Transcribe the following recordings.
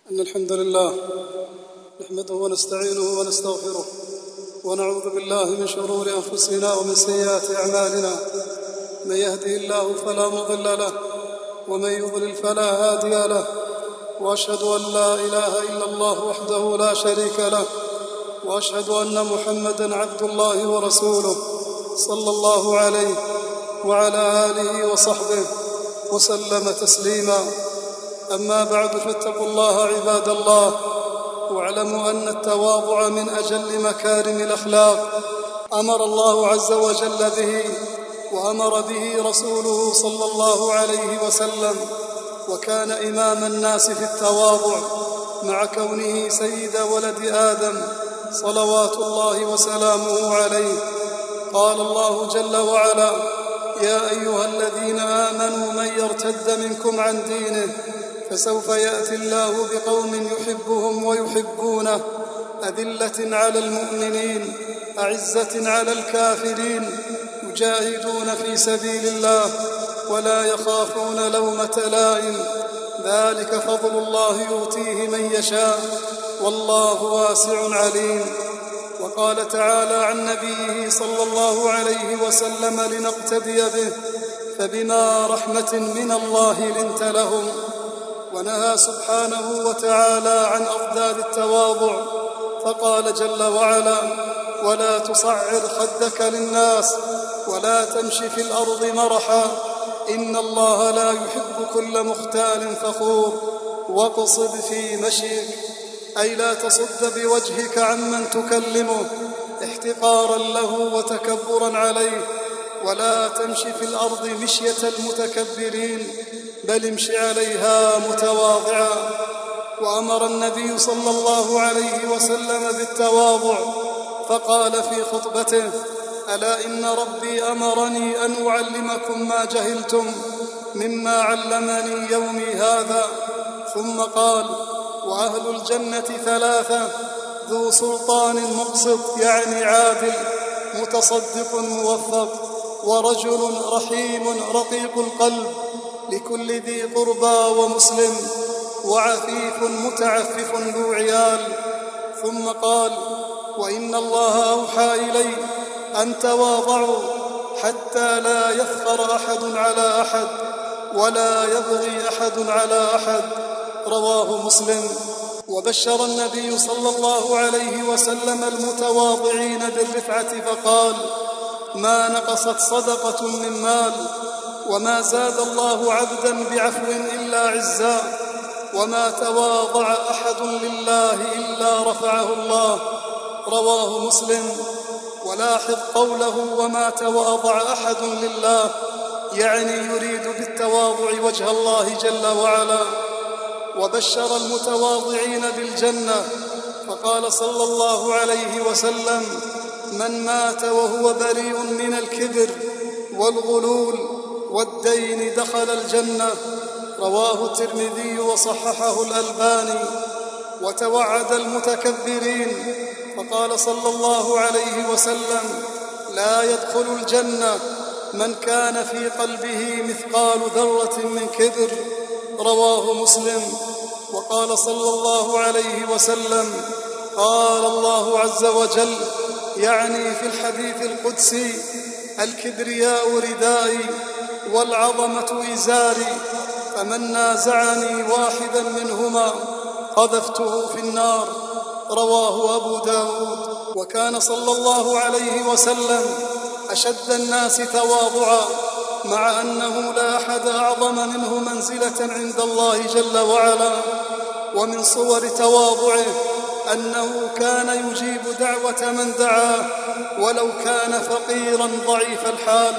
إن الحمد لله نحمده ونستعينه ونستغفره ونعوذ بالله من شرور أنفسنا ومن سيئات أعمالنا. من يهده الله فلا مضل له ومن يضلل فلا هادي له، وأشهد أن لا إله إلا الله وحده لا شريك له، وأشهد أن محمدًا عبد الله ورسوله صلى الله عليه وعلى آله وصحبه وسلم تسليما. أما بعد، فاتقوا الله عباد الله، واعلموا أن التواضع من أجل مكارم الأخلاق أمر الله عز وجل به، وأمر به رسوله صلى الله عليه وسلم، وكان إمام الناس في التواضع مع كونه سيد ولد آدم صلوات الله وسلامه عليه. قال الله جل وعلا: يا أيها الذين آمنوا من يرتد منكم عن دينه فسوف يأتي الله بقوم يحبهم ويحبونه، أذلة على المؤمنين أعزة على الكافرين، يجاهدون في سبيل الله ولا يخافون لومة لائم، ذلك فضل الله يؤتيه من يشاء والله واسع عليم. وقال تعالى عن نبيه صلى الله عليه وسلم: لنقتدي به فبما رحمة من الله لنت لهم. ونهى سبحانه وتعالى عن أضداد التواضع، فقال جل وعلا: ولا تصعر خدك للناس ولا تمش في الأرض مرحا إن الله لا يحب كل مختال فخور واقصد في مشيك، أي لا تصد بوجهك عمن تكلمه احتقارا له وتكبرا عليه، ولا تمشي في الأرض مشية المتكبرين، بل امش عليها متواضعا. وأمر النبي صلى الله عليه وسلم بالتواضع، فقال في خطبته: ألا إن ربي أمرني أن أعلمكم ما جهلتم مما علمني يومي هذا. ثم قال: وأهل الجنة ثلاثة: ذو سلطان مقسط يعني عادل، متصدق موفق، ورجل رحيم رقيق القلب لكل ذي قربى ومسلم، وعفيف متعفف ذو عيال. ثم قال: وإن الله أوحى إلي أن تواضعوا حتى لا يفخر أحد على أحد ولا يبغي أحد على أحد، رواه مسلم. وبشر النبي صلى الله عليه وسلم المتواضعين بالرفعة فقال: ما نقصت صدقة من مال، وما زاد الله عبدا بعفو إلا عزا، وما تواضع أحد لله إلا رفعه الله، رواه مسلم. ولاحظ قوله: وما تواضع أحد لله، يعني يريد بالتواضع وجه الله جل وعلا. وبشر المتواضعين بالجنة، فقال صلى الله عليه وسلم: من مات وهو بريء من الكبر والغلول والدين دخل الجنة، رواه الترمذي وصححه الألباني. وتوعد المتكبرين، فقال صلى الله عليه وسلم: لا يدخل الجنة من كان في قلبه مثقال ذرة من كبر، رواه مسلم. وقال صلى الله عليه وسلم: قال الله عز وجل، يعني في الحديث القدسي: الكبرياء ردائي والعظمة إزاري، فمن نازعني واحدا منهما قذفته في النار، رواه أبو داود. وكان صلى الله عليه وسلم أشد الناس تواضعا، مع أنه لا أحد أعظم منه منزلة عند الله جل وعلا. ومن صور تواضعه أنه كان يجيب دعوة من دعاه ولو كان فقيرا ضعيف الحال.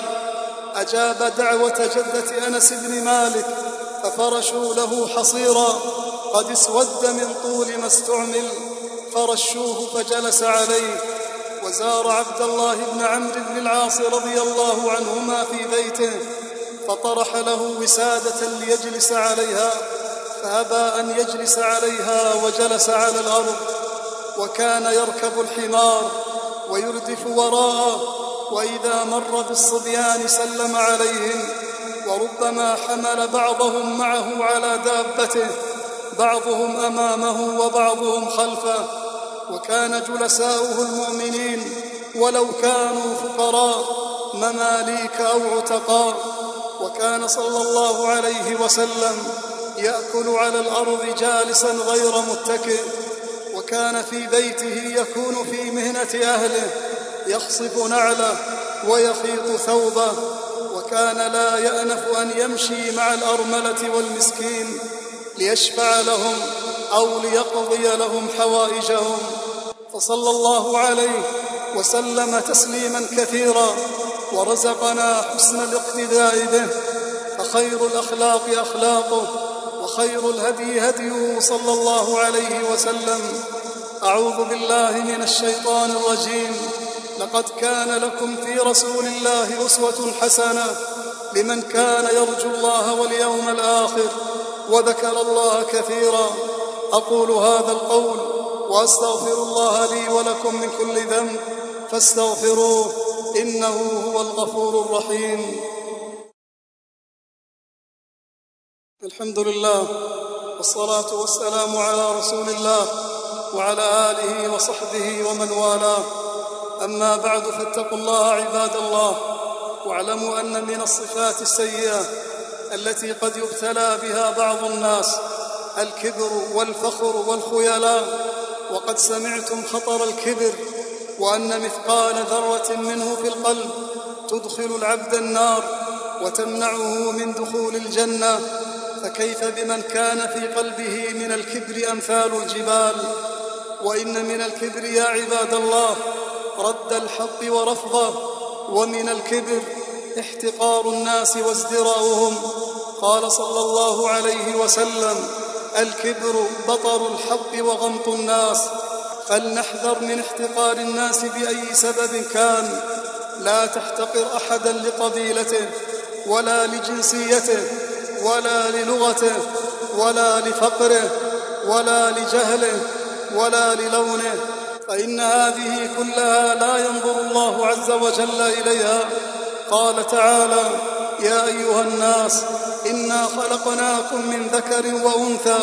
أجاب دعوة جدة أنس بن مالك، ففرشوا له حصيرا قد اسود من طول ما استعمل، فرشوه فجلس عليه. وزار عبد الله بن عمرو بن العاص رضي الله عنهما في بيته، فطرح له وسادة ليجلس عليها، فأبى أن يجلس عليها وجلس على الأرض. وكان يركب الحمار ويردف وراءه، وإذا مر بالصبيان سلم عليهم، وربما حمل بعضهم معه على دابته، بعضهم أمامه وبعضهم خلفه، وكان جلساؤه المؤمنين ولو كانوا فقراء مماليك أو عتقاء. وكان صلى الله عليه وسلم يأكل على الأرض جالسا غير متكئ، وكان في بيته يكون في مهنة أهله، يخصف نعله ويخيط ثوبه، وكان لا يأنف أن يمشي مع الأرملة والمسكين ليشفع لهم أو ليقضي لهم حوائجهم. فصلى الله عليه وسلم تسليما كثيرا، ورزقنا حسن الاقتداء به، فخير الأخلاق أخلاقه، وخير الهدي هديه صلى الله عليه وسلم. أعوذ بالله من الشيطان الرجيم. لقد كان لكم في رسول الله أسوة حسنة لمن كان يرجو الله واليوم الآخر وذكر الله كثيرا. أقول هذا القول وأستغفر الله لي ولكم من كل ذنب فاستغفروه إنه هو الغفور الرحيم. الحمد لله والصلاة والسلام على رسول الله وعلى آله وصحبه ومن والاه. أما بعد، فاتقوا الله عباد الله، واعلموا أن من الصفات السيئة التي قد يبتلى بها بعض الناس الكبر والفخر والخيلاء. وقد سمعتم خطر الكبر، وأن مثقال ذرة منه في القلب تدخل العبد النار وتمنعه من دخول الجنة، فكيف بمن كان في قلبه من الكبر أمثال الجبال؟ وإن من الكبر يا عباد الله رد الحق ورفضه، ومن الكبر احتقار الناس وازدراؤهم. قال صلى الله عليه وسلم: الكبر بطر الحق وغمط الناس. فلنحذر من احتقار الناس بأي سبب كان. لا تحتقر أحدا لقبيلته ولا لجنسيته ولا للغته ولا لفقره ولا لجهله ولا للونه، فإن هذه كلها لا ينظر الله عز وجل إليها. قال تعالى: يا أيها الناس إنا خلقناكم من ذكر وأنثى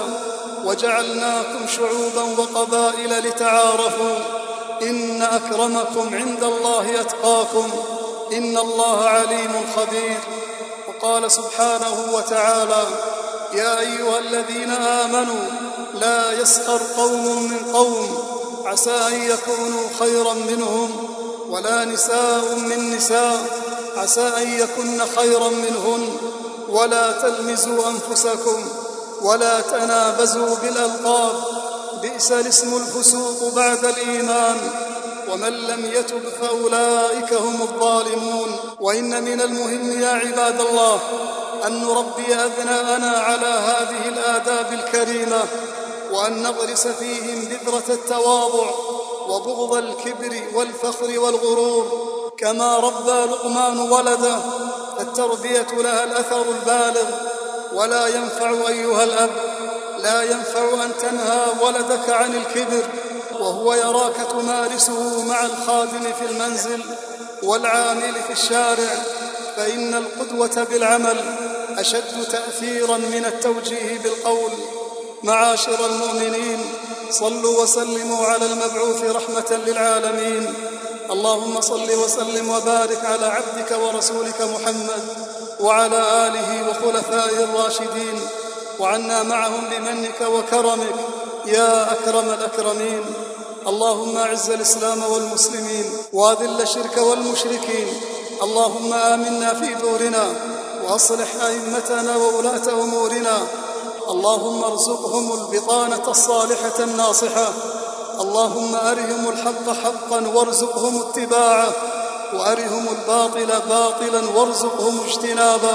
وجعلناكم شعوبا وقبائل لتعارفوا إن أكرمكم عند الله أتقاكم إن الله عليم خبير. وقال سبحانه وتعالى: يا أيها الذين آمنوا لا يسخر قوم من قوم عسى أن يكونوا خيرا منهم ولا نساء من نساء عسى أن يكن خيرا منهن ولا تلمزوا أنفسكم ولا تنابزوا بالألقاب بئس الاسم الفسوق بعد الإيمان ومن لم يتب فأولئك هم الظالمون. وإن من المهم يا عباد الله أن نربي أبناءنا على هذه الآداب الكريمة، وأن نغرس فيهم بذرة التواضع وبغض الكبر والفخر والغرور، كما ربى لقمان ولده. التربية لها الأثر البالغ، ولا ينفع أيها الأب، لا ينفع أن تنهى ولدك عن الكبر وهو يراك تمارسه مع الخادم في المنزل والعامل في الشارع، فإن القدوة بالعمل أشد تأثيرا من التوجيه بالقول. معاشر المؤمنين، صلوا وسلموا على المبعوث رحمة للعالمين. اللهم صل وسلم وبارك على عبدك ورسولك محمد وعلى آله وخلفائه الراشدين، وعنا معهم بمنك وكرمك يا أكرم الأكرمين. اللهم أعز الإسلام والمسلمين وأذل الشرك والمشركين. اللهم آمنا في دورنا وأصلح أئمتنا وولاة أمورنا. اللهم ارزقهم البطانة الصالحة الناصحة. اللهم أرهم الحق حقا وارزقهم اتباعه، وأرهم الباطل باطلا وارزقهم اجتنابه،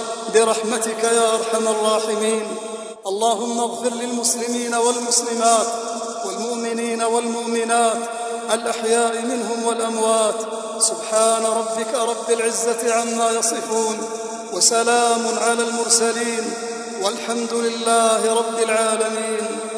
برحمتك يا أرحم الراحمين. اللهم اغفر للمسلمين والمسلمات والمؤمنين والمؤمنات الأحياء منهم والأموات. سبحان ربك رب العزة عما يصفون، وسلام على المرسلين، والحمد لله رب العالمين.